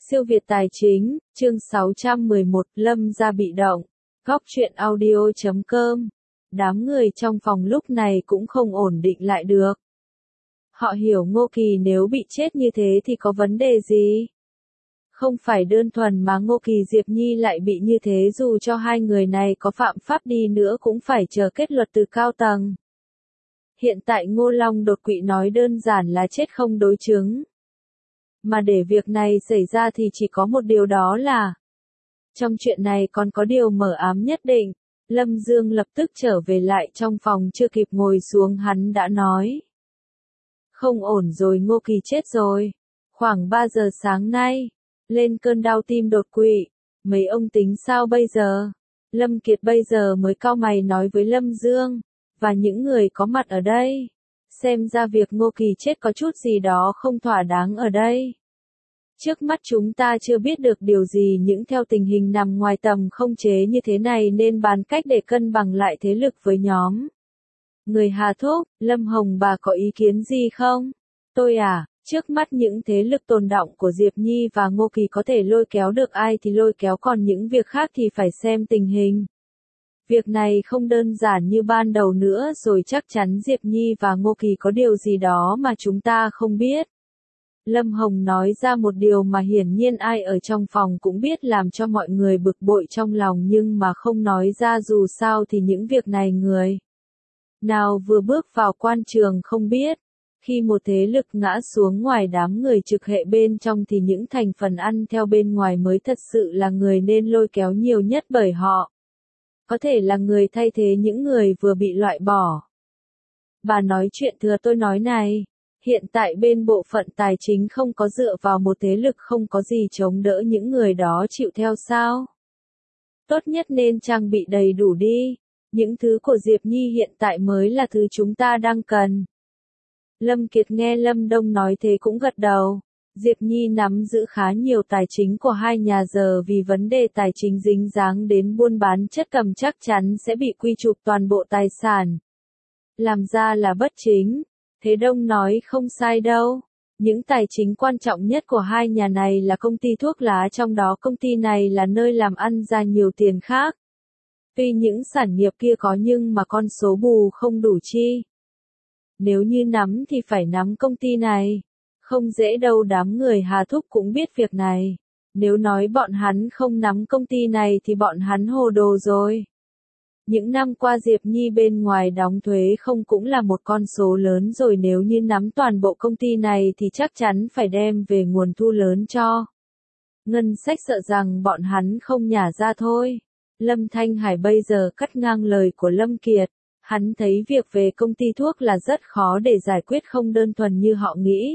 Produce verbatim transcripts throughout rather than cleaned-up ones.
Siêu Việt Tài Chính, chương sáu trăm mười một, Lâm gia bị động. Góc truyện audio chấm com. Đám người trong phòng lúc này cũng không ổn định lại được. Họ hiểu Ngô Kỳ nếu bị chết như thế thì có vấn đề gì? Không phải đơn thuần mà Ngô Kỳ Diệp Nhi lại bị như thế, dù cho hai người này có phạm pháp đi nữa cũng phải chờ kết luật từ cao tầng. Hiện tại Ngô Long đột quỵ nói đơn giản là chết không đối chứng. Mà để việc này xảy ra thì chỉ có một điều, đó là trong chuyện này còn có điều mờ ám nhất định. Lâm Dương lập tức trở về lại trong phòng, chưa kịp ngồi xuống hắn đã nói. Không ổn rồi, Ngô Kỳ chết rồi. Khoảng ba giờ sáng nay, lên cơn đau tim đột quỵ. Mấy ông tính sao bây giờ? Lâm Kiệt bây giờ mới cau mày nói với Lâm Dương, và những người có mặt ở đây. Xem ra việc Ngô Kỳ chết có chút gì đó không thỏa đáng ở đây. Trước mắt chúng ta chưa biết được điều gì, những theo tình hình nằm ngoài tầm không chế như thế này nên bàn cách để cân bằng lại thế lực với nhóm người Hà Thúc. Lâm Hồng bà có ý kiến gì không? Tôi à, trước mắt những thế lực tồn đọng của Diệp Nhi và Ngô Kỳ có thể lôi kéo được ai thì lôi kéo, còn những việc khác thì phải xem tình hình. Việc này không đơn giản như ban đầu nữa rồi, chắc chắn Diệp Nhi và Ngô Kỳ có điều gì đó mà chúng ta không biết. Lâm Hồng nói ra một điều mà hiển nhiên ai ở trong phòng cũng biết, làm cho mọi người bực bội trong lòng nhưng mà không nói ra, dù sao thì những việc này người nào vừa bước vào quan trường không biết. Khi một thế lực ngã xuống ngoài đám người trực hệ bên trong thì những thành phần ăn theo bên ngoài mới thật sự là người nên lôi kéo nhiều nhất, bởi họ có thể là người thay thế những người vừa bị loại bỏ. Bà nói chuyện thừa tôi nói này, hiện tại bên bộ phận tài chính không có dựa vào một thế lực không có gì chống đỡ những người đó chịu theo sao? Tốt nhất nên trang bị đầy đủ đi, những thứ của Diệp Nhi hiện tại mới là thứ chúng ta đang cần. Lâm Kiệt nghe Lâm Đông nói thế cũng gật đầu. Diệp Nhi nắm giữ khá nhiều tài chính của hai nhà, giờ vì vấn đề tài chính dính dáng đến buôn bán chất cầm chắc chắn sẽ bị quy chụp toàn bộ tài sản, làm ra là bất chính. Thế Đông nói không sai đâu. Những tài chính quan trọng nhất của hai nhà này là công ty thuốc lá, trong đó công ty này là nơi làm ăn ra nhiều tiền khác. Tuy những sản nghiệp kia có nhưng mà con số bù không đủ chi. Nếu như nắm thì phải nắm công ty này. Không dễ đâu, đám người Hà Thúc cũng biết việc này. Nếu nói bọn hắn không nắm công ty này thì bọn hắn hồ đồ rồi. Những năm qua Diệp Nhi bên ngoài đóng thuế không cũng là một con số lớn rồi, nếu như nắm toàn bộ công ty này thì chắc chắn phải đem về nguồn thu lớn cho ngân sách, sợ rằng bọn hắn không nhả ra thôi. Lâm Thanh Hải bây giờ cắt ngang lời của Lâm Kiệt. Hắn thấy việc về công ty thuốc là rất khó để giải quyết, không đơn thuần như họ nghĩ.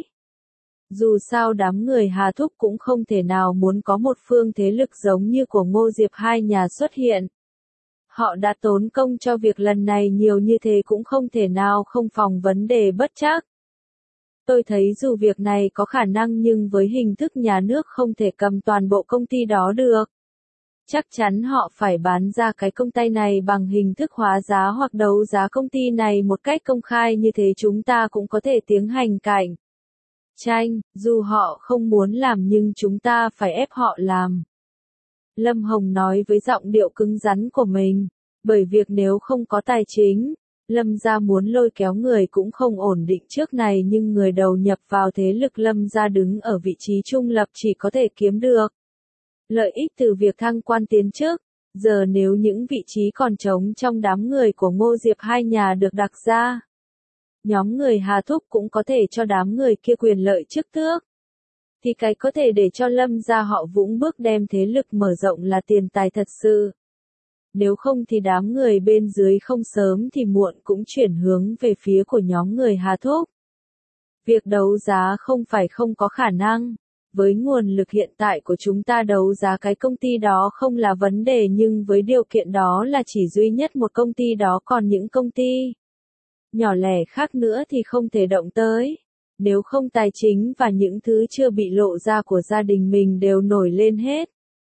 Dù sao đám người Hà Thúc cũng không thể nào muốn có một phương thế lực giống như của Ngô Diệp hai nhà xuất hiện. Họ đã tốn công cho việc lần này nhiều như thế cũng không thể nào không phòng vấn đề bất trắc. Tôi thấy dù việc này có khả năng nhưng với hình thức nhà nước không thể cầm toàn bộ công ty đó được. Chắc chắn họ phải bán ra cái công ty này bằng hình thức hóa giá hoặc đấu giá công ty này một cách công khai, như thế chúng ta cũng có thể tiến hành cạnh tranh, dù họ không muốn làm nhưng chúng ta phải ép họ làm. Lâm Hồng nói với giọng điệu cứng rắn của mình, bởi việc nếu không có tài chính, Lâm gia muốn lôi kéo người cũng không ổn định trước này, nhưng người đầu nhập vào thế lực Lâm gia đứng ở vị trí trung lập chỉ có thể kiếm được lợi ích từ việc thăng quan tiến chức. Giờ nếu những vị trí còn trống trong đám người của Ngô Diệp hai nhà được đặt ra, nhóm người Hà Thúc cũng có thể cho đám người kia quyền lợi chức tước, thì cái có thể để cho Lâm gia họ vững bước đem thế lực mở rộng là tiền tài thật sự. Nếu không thì đám người bên dưới không sớm thì muộn cũng chuyển hướng về phía của nhóm người Hà Thúc. Việc đấu giá không phải không có khả năng. Với nguồn lực hiện tại của chúng ta, đấu giá cái công ty đó không là vấn đề, nhưng với điều kiện đó là chỉ duy nhất một công ty đó, còn những công ty nhỏ lẻ khác nữa thì không thể động tới. Nếu không tài chính và những thứ chưa bị lộ ra của gia đình mình đều nổi lên hết.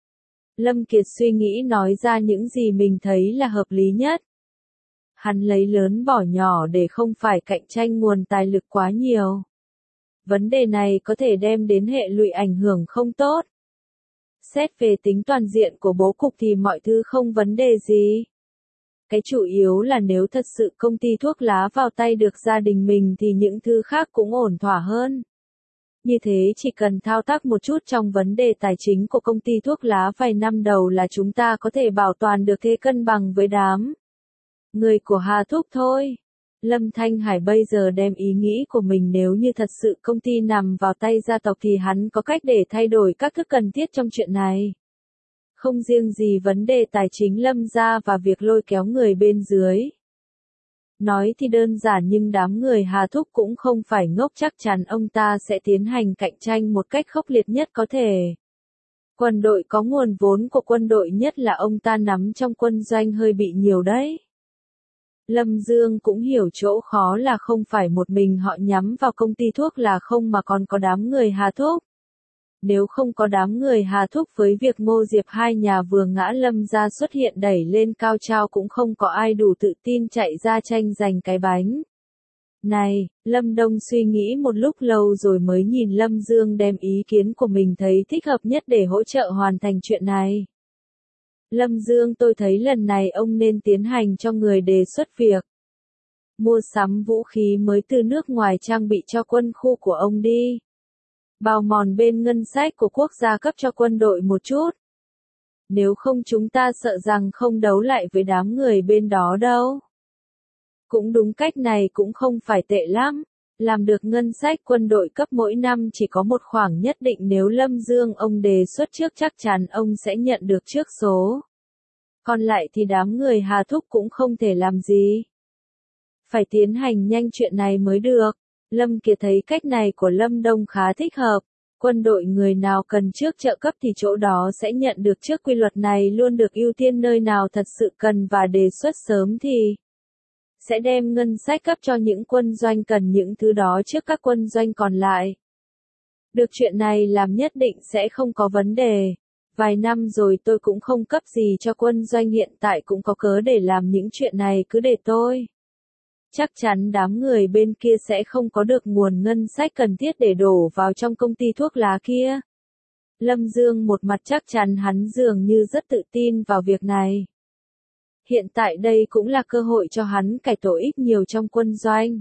Lâm Kiệt suy nghĩ nói ra những gì mình thấy là hợp lý nhất. Hắn lấy lớn bỏ nhỏ để không phải cạnh tranh nguồn tài lực quá nhiều. Vấn đề này có thể đem đến hệ lụy ảnh hưởng không tốt. Xét về tính toàn diện của bố cục thì mọi thứ không vấn đề gì. Cái chủ yếu là nếu thật sự công ty thuốc lá vào tay được gia đình mình thì những thứ khác cũng ổn thỏa hơn. Như thế chỉ cần thao tác một chút trong vấn đề tài chính của công ty thuốc lá vài năm đầu là chúng ta có thể bảo toàn được thế cân bằng với đám người của Hà Thúc thôi. Lâm Thanh Hải bây giờ đem ý nghĩ của mình nếu như thật sự công ty nằm vào tay gia tộc thì hắn có cách để thay đổi các thức cần thiết trong chuyện này. Không riêng gì vấn đề tài chính Lâm gia và việc lôi kéo người bên dưới. Nói thì đơn giản nhưng đám người Hà Thúc cũng không phải ngốc, chắc chắn ông ta sẽ tiến hành cạnh tranh một cách khốc liệt nhất có thể. Quân đội có nguồn vốn của quân đội nhất là ông ta nắm trong quân doanh hơi bị nhiều đấy. Lâm Dương cũng hiểu chỗ khó là không phải một mình họ nhắm vào công ty thuốc là không mà còn có đám người Hà Thúc. Nếu không có đám người Hà Thúc với việc Ngô Diệp hai nhà vừa ngã Lâm gia xuất hiện đẩy lên cao trào cũng không có ai đủ tự tin chạy ra tranh giành cái bánh. Này, Lâm Đông suy nghĩ một lúc lâu rồi mới nhìn Lâm Dương đem ý kiến của mình thấy thích hợp nhất để hỗ trợ hoàn thành chuyện này. Lâm Dương, tôi thấy lần này ông nên tiến hành cho người đề xuất việc mua sắm vũ khí mới từ nước ngoài trang bị cho quân khu của ông đi. Bào mòn bên ngân sách của quốc gia cấp cho quân đội một chút. Nếu không chúng ta sợ rằng không đấu lại với đám người bên đó đâu. Cũng đúng, cách này cũng không phải tệ lắm. Làm được ngân sách quân đội cấp mỗi năm chỉ có một khoảng nhất định, nếu Lâm Dương ông đề xuất trước chắc chắn ông sẽ nhận được trước số. Còn lại thì đám người Hà Thúc cũng không thể làm gì. Phải tiến hành nhanh chuyện này mới được. Lâm Kiệt thấy cách này của Lâm Đông khá thích hợp. Quân đội người nào cần trước trợ cấp thì chỗ đó sẽ nhận được trước, quy luật này luôn được ưu tiên, nơi nào thật sự cần và đề xuất sớm thì sẽ đem ngân sách cấp cho những quân doanh cần những thứ đó trước các quân doanh còn lại. Được, chuyện này làm nhất định sẽ không có vấn đề. Vài năm rồi tôi cũng không cấp gì cho quân doanh, hiện tại cũng có cớ để làm những chuyện này, cứ để tôi. Chắc chắn đám người bên kia sẽ không có được nguồn ngân sách cần thiết để đổ vào trong công ty thuốc lá kia. Lâm Dương một mặt chắc chắn hắn dường như rất tự tin vào việc này. Hiện tại đây cũng là cơ hội cho hắn cải tổ ít nhiều trong quân doanh.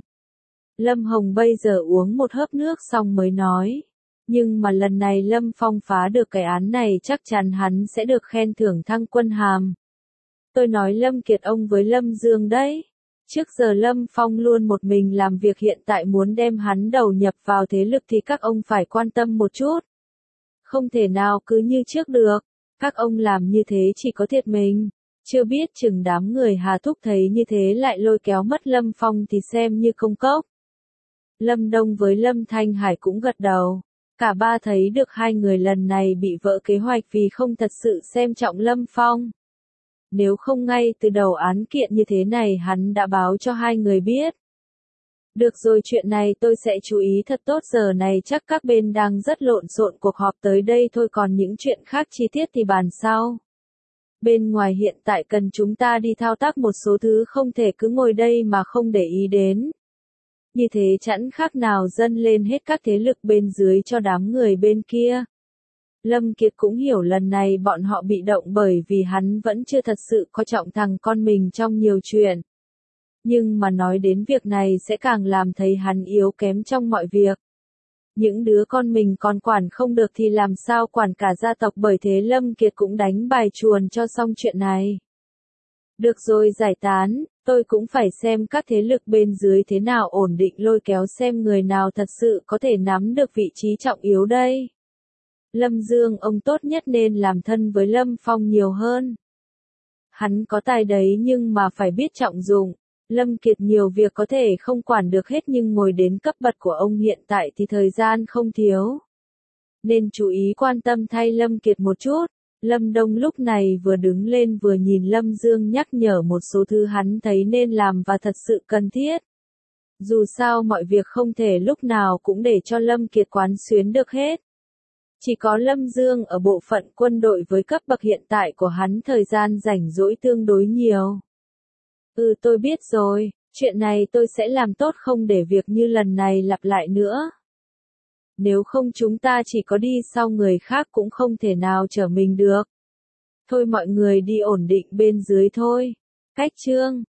Lâm Hồng bây giờ uống một hớp nước xong mới nói. Nhưng mà lần này Lâm Phong phá được cái án này chắc chắn hắn sẽ được khen thưởng thăng quân hàm. Tôi nói Lâm Kiệt ông với Lâm Dương đấy. Trước giờ Lâm Phong luôn một mình làm việc, hiện tại muốn đem hắn đầu nhập vào thế lực thì các ông phải quan tâm một chút. Không thể nào cứ như trước được. Các ông làm như thế chỉ có thiệt mình. Chưa biết chừng đám người Hà Thúc thấy như thế lại lôi kéo mất Lâm Phong thì xem như công cốc. Lâm Đông với Lâm Thanh Hải cũng gật đầu. Cả ba thấy được hai người lần này bị vỡ kế hoạch vì không thật sự xem trọng Lâm Phong. Nếu không ngay từ đầu án kiện như thế này hắn đã báo cho hai người biết. Được rồi, chuyện này tôi sẽ chú ý thật tốt, giờ này chắc các bên đang rất lộn xộn, cuộc họp tới đây thôi, còn những chuyện khác chi tiết thì bàn sau. Bên ngoài hiện tại cần chúng ta đi thao tác một số thứ, không thể cứ ngồi đây mà không để ý đến. Như thế chẳng khác nào dâng lên hết các thế lực bên dưới cho đám người bên kia. Lâm Kiệt cũng hiểu lần này bọn họ bị động bởi vì hắn vẫn chưa thật sự coi trọng thằng con mình trong nhiều chuyện. Nhưng mà nói đến việc này sẽ càng làm thấy hắn yếu kém trong mọi việc. Những đứa con mình còn quản không được thì làm sao quản cả gia tộc, bởi thế Lâm Kiệt cũng đánh bài chuồn cho xong chuyện này. Được rồi, giải tán, tôi cũng phải xem các thế lực bên dưới thế nào, ổn định lôi kéo xem người nào thật sự có thể nắm được vị trí trọng yếu đây. Lâm Dương ông tốt nhất nên làm thân với Lâm Phong nhiều hơn. Hắn có tài đấy nhưng mà phải biết trọng dụng. Lâm Kiệt nhiều việc có thể không quản được hết nhưng ngồi đến cấp bậc của ông hiện tại thì thời gian không thiếu. Nên chú ý quan tâm thay Lâm Kiệt một chút. Lâm Đông lúc này vừa đứng lên vừa nhìn Lâm Dương nhắc nhở một số thứ hắn thấy nên làm và thật sự cần thiết. Dù sao mọi việc không thể lúc nào cũng để cho Lâm Kiệt quán xuyến được hết. Chỉ có Lâm Dương ở bộ phận quân đội với cấp bậc hiện tại của hắn thời gian rảnh rỗi tương đối nhiều. Ừ, tôi biết rồi, chuyện này tôi sẽ làm tốt, không để việc như lần này lặp lại nữa. Nếu không chúng ta chỉ có đi sau người khác cũng không thể nào chở mình được. Thôi mọi người đi ổn định bên dưới thôi. Cách chương